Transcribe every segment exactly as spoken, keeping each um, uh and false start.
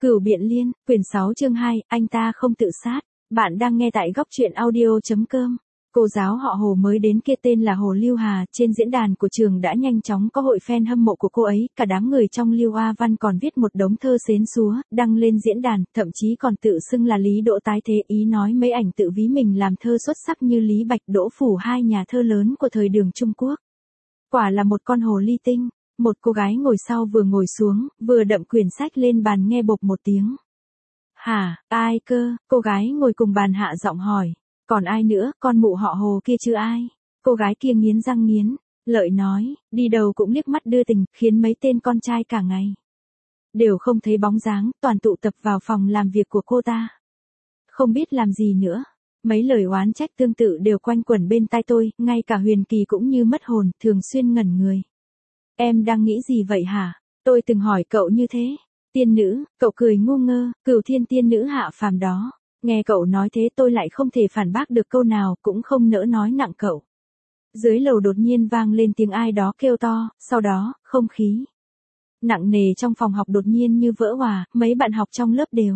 Cửu Biện Liên, quyển sáu chương hai, anh ta không tự sát. Bạn đang nghe tại góc truyện audio.com. Cô giáo họ Hồ mới đến kia tên là Hồ Lưu Hà, trên diễn đàn của trường đã nhanh chóng có hội fan hâm mộ của cô ấy, cả đám người trong Lưu A Văn còn viết một đống thơ xến xúa, đăng lên diễn đàn, thậm chí còn tự xưng là Lý Đỗ tái thế, ý nói mấy ảnh tự ví mình làm thơ xuất sắc như Lý Bạch, Đỗ Phủ, hai nhà thơ lớn của thời Đường Trung Quốc. Quả là một con hồ ly tinh. Một cô gái ngồi sau vừa ngồi xuống, vừa đậm quyển sách lên bàn nghe bộp một tiếng. Hả, ai cơ? Cô gái ngồi cùng bàn hạ giọng hỏi. Còn ai nữa, con mụ họ Hồ kia chứ ai? Cô gái kia nghiến răng nghiến, lợi nói, đi đầu cũng liếc mắt đưa tình, khiến mấy tên con trai cả ngày đều không thấy bóng dáng, toàn tụ tập vào phòng làm việc của cô ta. Không biết làm gì nữa. Mấy lời oán trách tương tự đều quanh quẩn bên tai tôi, ngay cả Huyền Kỳ cũng như mất hồn, thường xuyên ngẩn người. Em đang nghĩ gì vậy hả? Tôi từng hỏi cậu như thế. Tiên nữ, cậu cười ngu ngơ, Cửu Thiên tiên nữ hạ phàm đó. Nghe cậu nói thế tôi lại không thể phản bác được câu nào, cũng không nỡ nói nặng cậu. Dưới lầu đột nhiên vang lên tiếng ai đó kêu to, sau đó, không khí nặng nề trong phòng học đột nhiên như vỡ òa, mấy bạn học trong lớp đều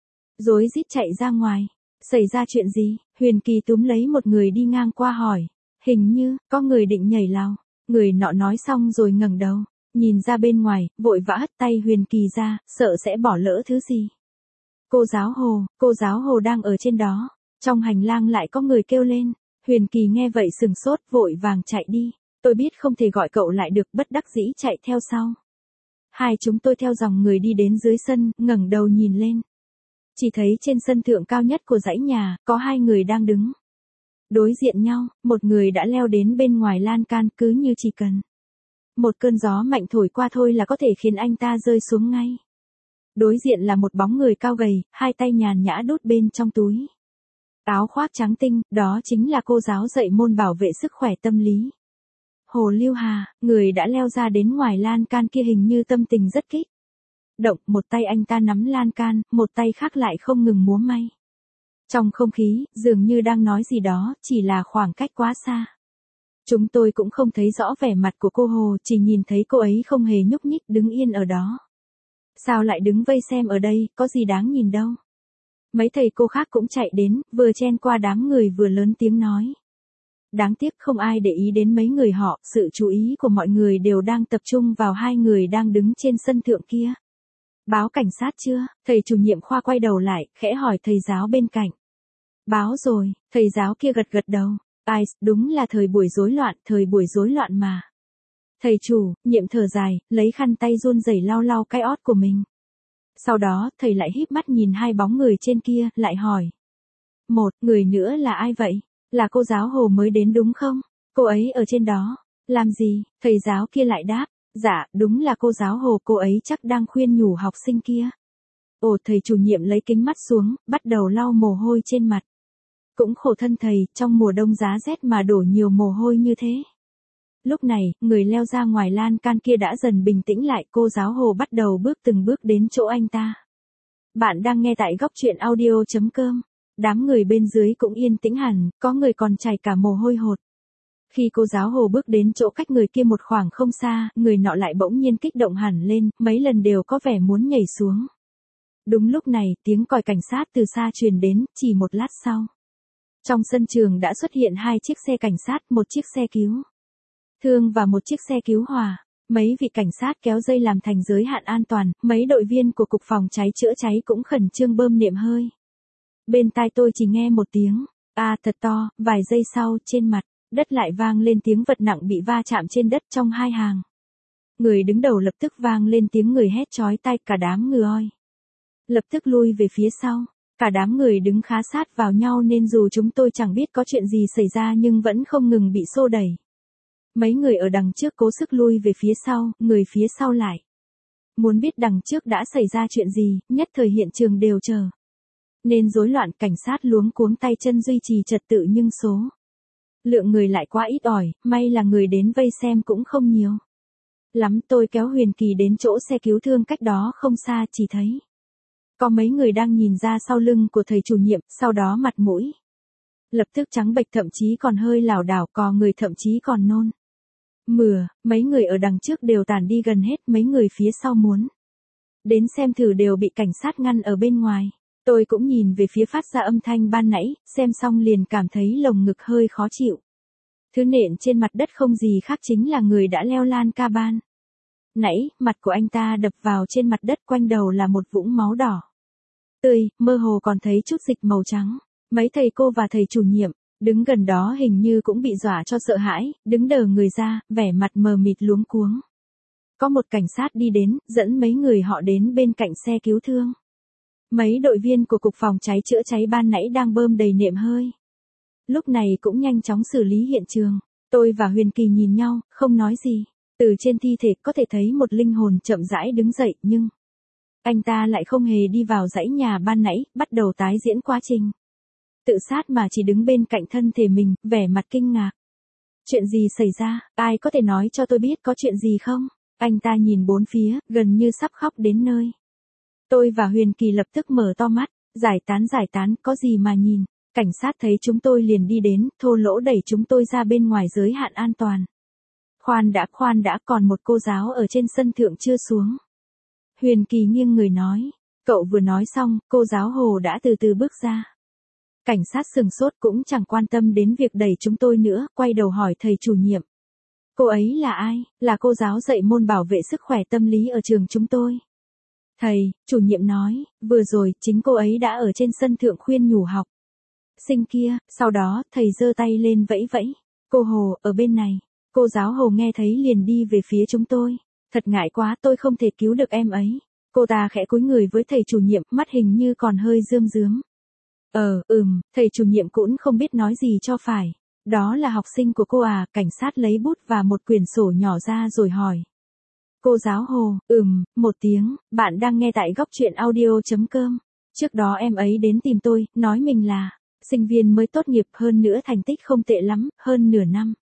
rối rít chạy ra ngoài. Xảy ra chuyện gì? Huyền Kỳ túm lấy một người đi ngang qua hỏi. Hình như, có người định nhảy lầu. Người nọ nói xong rồi ngẩng đầu, nhìn ra bên ngoài, vội vã hất tay Huyền Kỳ ra, sợ sẽ bỏ lỡ thứ gì. Cô giáo Hồ, cô giáo Hồ đang ở trên đó. Trong hành lang lại có người kêu lên. Huyền Kỳ nghe vậy sừng sốt, vội vàng chạy đi. Tôi biết không thể gọi cậu lại được, bất đắc dĩ chạy theo sau. Hai chúng tôi theo dòng người đi đến dưới sân, ngẩng đầu nhìn lên. Chỉ thấy trên sân thượng cao nhất của dãy nhà, có hai người đang đứng đối diện nhau, một người đã leo đến bên ngoài lan can, cứ như chỉ cần một cơn gió mạnh thổi qua thôi là có thể khiến anh ta rơi xuống ngay. Đối diện là một bóng người cao gầy, hai tay nhàn nhã đút bên trong túi áo khoác trắng tinh, đó chính là cô giáo dạy môn bảo vệ sức khỏe tâm lý. Hồ Lưu Hà, người đã leo ra đến ngoài lan can kia hình như tâm tình rất kích động, một tay anh ta nắm lan can, một tay khác lại không ngừng múa may. Trong không khí, dường như đang nói gì đó, chỉ là khoảng cách quá xa. Chúng tôi cũng không thấy rõ vẻ mặt của cô Hồ, chỉ nhìn thấy cô ấy không hề nhúc nhích đứng yên ở đó. Sao lại đứng vây xem ở đây, có gì đáng nhìn đâu. Mấy thầy cô khác cũng chạy đến, vừa chen qua đám người vừa lớn tiếng nói. Đáng tiếc không ai để ý đến mấy người họ, sự chú ý của mọi người đều đang tập trung vào hai người đang đứng trên sân thượng kia. Báo cảnh sát chưa? Thầy chủ nhiệm khoa quay đầu lại, khẽ hỏi thầy giáo bên cạnh. Báo rồi, thầy giáo kia gật gật đầu. Ai, đúng là thời buổi rối loạn, thời buổi rối loạn mà. Thầy chủ nhiệm thở dài, lấy khăn tay run rẩy lau lau cái ót của mình. Sau đó, thầy lại híp mắt nhìn hai bóng người trên kia, lại hỏi. Một, người nữa là ai vậy? Là cô giáo Hồ mới đến đúng không? Cô ấy ở trên đó. Làm gì? Thầy giáo kia lại đáp. Dạ, đúng là cô giáo Hồ, cô ấy chắc đang khuyên nhủ học sinh kia. Ồ, thầy chủ nhiệm lấy kính mắt xuống, bắt đầu lau mồ hôi trên mặt. Cũng khổ thân thầy, trong mùa đông giá rét mà đổ nhiều mồ hôi như thế. Lúc này, người leo ra ngoài lan can kia đã dần bình tĩnh lại, cô giáo Hồ bắt đầu bước từng bước đến chỗ anh ta. Bạn đang nghe tại góc truyện audio.com. Đám người bên dưới cũng yên tĩnh hẳn, có người còn chảy cả mồ hôi hột. Khi cô giáo Hồ bước đến chỗ cách người kia một khoảng không xa, người nọ lại bỗng nhiên kích động hẳn lên, mấy lần đều có vẻ muốn nhảy xuống. Đúng lúc này, tiếng còi cảnh sát từ xa truyền đến, chỉ một lát sau. Trong sân trường đã xuất hiện hai chiếc xe cảnh sát, một chiếc xe cứu thương và một chiếc xe cứu hỏa. Mấy vị cảnh sát kéo dây làm thành giới hạn an toàn, mấy đội viên của cục phòng cháy chữa cháy cũng khẩn trương bơm niệm hơi. Bên tai tôi chỉ nghe một tiếng, a thật to, vài giây sau, trên mặt đất lại vang lên tiếng vật nặng bị va chạm trên đất trong hai hàng. Người đứng đầu lập tức vang lên tiếng người hét chói tai, cả đám người oi lập tức lui về phía sau. Cả đám người đứng khá sát vào nhau nên dù chúng tôi chẳng biết có chuyện gì xảy ra nhưng vẫn không ngừng bị xô đẩy. Mấy người ở đằng trước cố sức lui về phía sau, người phía sau lại muốn biết đằng trước đã xảy ra chuyện gì, nhất thời hiện trường đều chờ nên rối loạn, cảnh sát luống cuống tay chân duy trì trật tự nhưng số lượng người lại quá ít ỏi, may là người đến vây xem cũng không nhiều lắm. Tôi kéo Huyền Kỳ đến chỗ xe cứu thương cách đó không xa, chỉ thấy có mấy người đang nhìn ra sau lưng của thầy chủ nhiệm, sau đó mặt mũi lập tức trắng bệch, thậm chí còn hơi lảo đảo, cò người thậm chí còn nôn mửa. Mấy người ở đằng trước đều tản đi gần hết, mấy người phía sau muốn Đến xem thử đều bị cảnh sát ngăn ở bên ngoài. Tôi cũng nhìn về phía phát ra âm thanh ban nãy, xem xong liền cảm thấy lồng ngực hơi khó chịu. Thứ nện trên mặt đất không gì khác chính là người đã leo lan ca ban. Nãy, mặt của anh ta đập vào trên mặt đất, quanh đầu là một vũng máu đỏ tươi, mơ hồ còn thấy chút dịch màu trắng. Mấy thầy cô và thầy chủ nhiệm, đứng gần đó hình như cũng bị dọa cho sợ hãi, đứng đờ người ra, vẻ mặt mờ mịt luống cuống. Có một cảnh sát đi đến, dẫn mấy người họ đến bên cạnh xe cứu thương. Mấy đội viên của cục phòng cháy chữa cháy ban nãy đang bơm đầy nệm hơi. Lúc này cũng nhanh chóng xử lý hiện trường. Tôi và Huyền Kỳ nhìn nhau, không nói gì. Từ trên thi thể có thể thấy một linh hồn chậm rãi đứng dậy, nhưng anh ta lại không hề đi vào dãy nhà ban nãy, bắt đầu tái diễn quá trình tự sát mà chỉ đứng bên cạnh thân thể mình, vẻ mặt kinh ngạc. Chuyện gì xảy ra, ai có thể nói cho tôi biết có chuyện gì không? Anh ta nhìn bốn phía, gần như sắp khóc đến nơi. Tôi và Huyền Kỳ lập tức mở to mắt, giải tán giải tán, có gì mà nhìn. Cảnh sát thấy chúng tôi liền đi đến, thô lỗ đẩy chúng tôi ra bên ngoài giới hạn an toàn. Khoan đã, khoan đã, còn một cô giáo ở trên sân thượng chưa xuống. Huyền Kỳ nghiêng người nói. Cậu vừa nói xong, cô giáo Hồ đã từ từ bước ra. Cảnh sát sừng sốt cũng chẳng quan tâm đến việc đẩy chúng tôi nữa, quay đầu hỏi thầy chủ nhiệm. Cô ấy là ai? Là cô giáo dạy môn bảo vệ sức khỏe tâm lý ở trường chúng tôi. Thầy, chủ nhiệm nói, vừa rồi, chính cô ấy đã ở trên sân thượng khuyên nhủ học sinh kia, sau đó, thầy giơ tay lên vẫy vẫy. Cô Hồ, ở bên này. Cô giáo Hồ nghe thấy liền đi về phía chúng tôi. Thật ngại quá, tôi không thể cứu được em ấy. Cô ta khẽ cúi người với thầy chủ nhiệm, mắt hình như còn hơi rơm rớm. Ờ, ừm, thầy chủ nhiệm cũng không biết nói gì cho phải. Đó là học sinh của cô à? Cảnh sát lấy bút và một quyển sổ nhỏ ra rồi hỏi. Cô giáo Hồ, ừm, một tiếng, bạn đang nghe tại góc truyện audio.com. Trước đó em ấy đến tìm tôi, nói mình là sinh viên mới tốt nghiệp, hơn nữa thành tích không tệ lắm, hơn nửa năm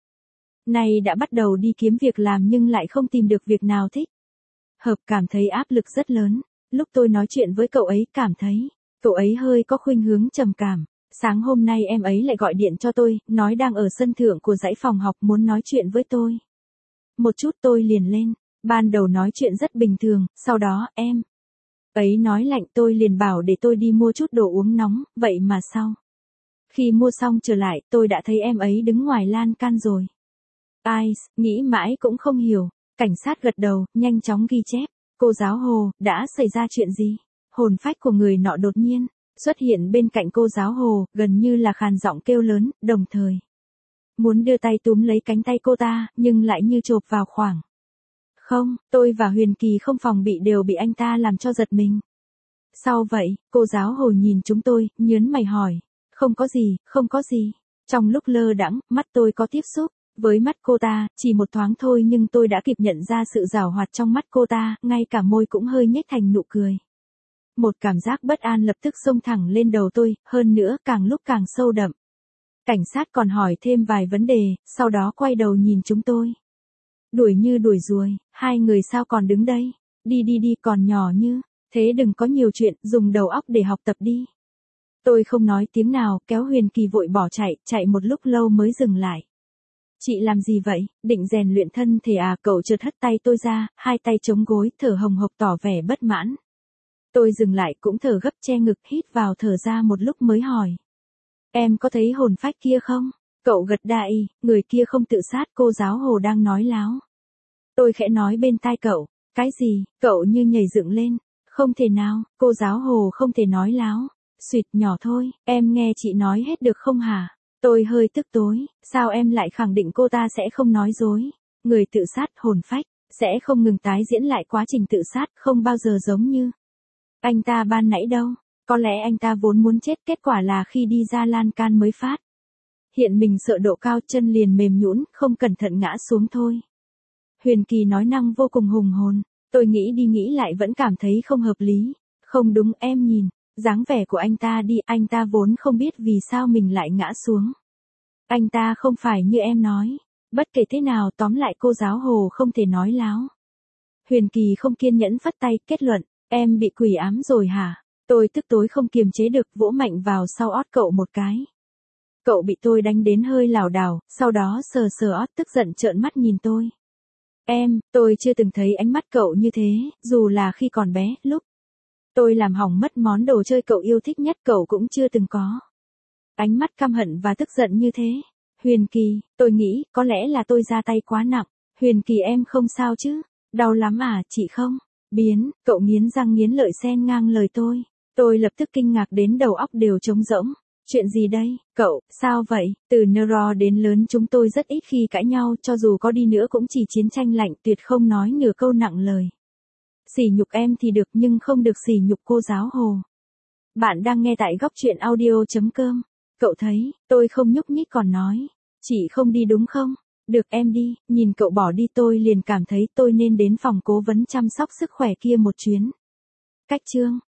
nay đã bắt đầu đi kiếm việc làm nhưng lại không tìm được việc nào thích hợp, cảm thấy áp lực rất lớn. Lúc tôi nói chuyện với cậu ấy cảm thấy cậu ấy hơi có khuynh hướng trầm cảm. Sáng hôm nay em ấy lại gọi điện cho tôi, nói đang ở sân thượng của dãy phòng học muốn nói chuyện với tôi. Một chút tôi liền lên, ban đầu nói chuyện rất bình thường, sau đó em ấy nói lạnh, tôi liền bảo để tôi đi mua chút đồ uống nóng, vậy mà sau khi mua xong trở lại, tôi đã thấy em ấy đứng ngoài lan can rồi. Ai, nghĩ mãi cũng không hiểu. Cảnh sát gật đầu, nhanh chóng ghi chép. Cô giáo Hồ, đã xảy ra chuyện gì? Hồn phách của người nọ đột nhiên xuất hiện bên cạnh cô giáo Hồ, gần như là khàn giọng kêu lớn, đồng thời muốn đưa tay túm lấy cánh tay cô ta, nhưng lại như chộp vào khoảng không. Tôi và Huyền Kỳ không phòng bị đều bị anh ta làm cho giật mình. Sao vậy? Cô giáo Hồ nhìn chúng tôi, nhớn mày hỏi. Không có gì, không có gì. Trong lúc lơ đãng, mắt tôi có tiếp xúc với mắt cô ta, chỉ một thoáng thôi nhưng tôi đã kịp nhận ra sự giảo hoạt trong mắt cô ta, ngay cả môi cũng hơi nhếch thành nụ cười. Một cảm giác bất an lập tức xông thẳng lên đầu tôi, hơn nữa càng lúc càng sâu đậm. Cảnh sát còn hỏi thêm vài vấn đề, sau đó quay đầu nhìn chúng tôi. Đuổi như đuổi ruồi, hai người sao còn đứng đây? Đi đi đi, còn nhỏ như thế đừng có nhiều chuyện, dùng đầu óc để học tập đi. Tôi không nói tiếng nào, kéo Huyền Kỳ vội bỏ chạy, chạy một lúc lâu mới dừng lại. Chị làm gì vậy? Định rèn luyện thân thể à? Cậu chợt hất tay tôi ra, hai tay chống gối, thở hồng hộc tỏ vẻ bất mãn. Tôi dừng lại cũng thở gấp, che ngực, hít vào thở ra một lúc mới hỏi. Em có thấy hồn phách kia không? Cậu gật đại, người kia không tự sát, cô giáo Hồ đang nói láo. Tôi khẽ nói bên tai cậu. Cái gì? Cậu như nhảy dựng lên. Không thể nào, cô giáo Hồ không thể nói láo. Xuyệt, nhỏ thôi, em nghe chị nói hết được không hả? Tôi hơi tức tối, sao em lại khẳng định cô ta sẽ không nói dối? Người tự sát, hồn phách, sẽ không ngừng tái diễn lại quá trình tự sát, không bao giờ giống như anh ta ban nãy đâu. Có lẽ anh ta vốn muốn chết, kết quả là khi đi ra lan can mới phát hiện mình sợ độ cao, chân liền mềm nhũn, không cẩn thận ngã xuống thôi. Huyền Kỳ nói năng vô cùng hùng hồn, tôi nghĩ đi nghĩ lại vẫn cảm thấy không hợp lý. Không đúng, em nhìn dáng vẻ của anh ta đi, anh ta vốn không biết vì sao mình lại ngã xuống. Anh ta không phải như em nói. Bất kể thế nào, tóm lại cô giáo Hồ không thể nói láo. Huyền Kỳ không kiên nhẫn phất tay, kết luận, em bị quỷ ám rồi hả? Tôi tức tối không kiềm chế được, vỗ mạnh vào sau ót cậu một cái. Cậu bị tôi đánh đến hơi lảo đảo, sau đó sờ sờ ót, tức giận trợn mắt nhìn tôi. Em, tôi chưa từng thấy ánh mắt cậu như thế, dù là khi còn bé, lúc tôi làm hỏng mất món đồ chơi cậu yêu thích nhất cậu cũng chưa từng có. Ánh mắt căm hận và tức giận như thế. Huyền Kỳ, tôi nghĩ, có lẽ là tôi ra tay quá nặng. Huyền Kỳ em không sao chứ? Đau lắm à, chị không? Biến, cậu nghiến răng nghiến lợi xen ngang lời tôi. Tôi lập tức kinh ngạc đến đầu óc đều trống rỗng. Chuyện gì đây, cậu, sao vậy? Từ neuro đến lớn chúng tôi rất ít khi cãi nhau, cho dù có đi nữa cũng chỉ chiến tranh lạnh, tuyệt không nói nửa câu nặng lời. Sỉ nhục em thì được nhưng không được sỉ nhục cô giáo Hồ. Bạn đang nghe tại góc truyện audio.com. Cậu thấy, tôi không nhúc nhích còn nói. Chị không đi đúng không? Được em đi, nhìn cậu bỏ đi tôi liền cảm thấy tôi nên đến phòng cố vấn chăm sóc sức khỏe kia một chuyến. Cách chương.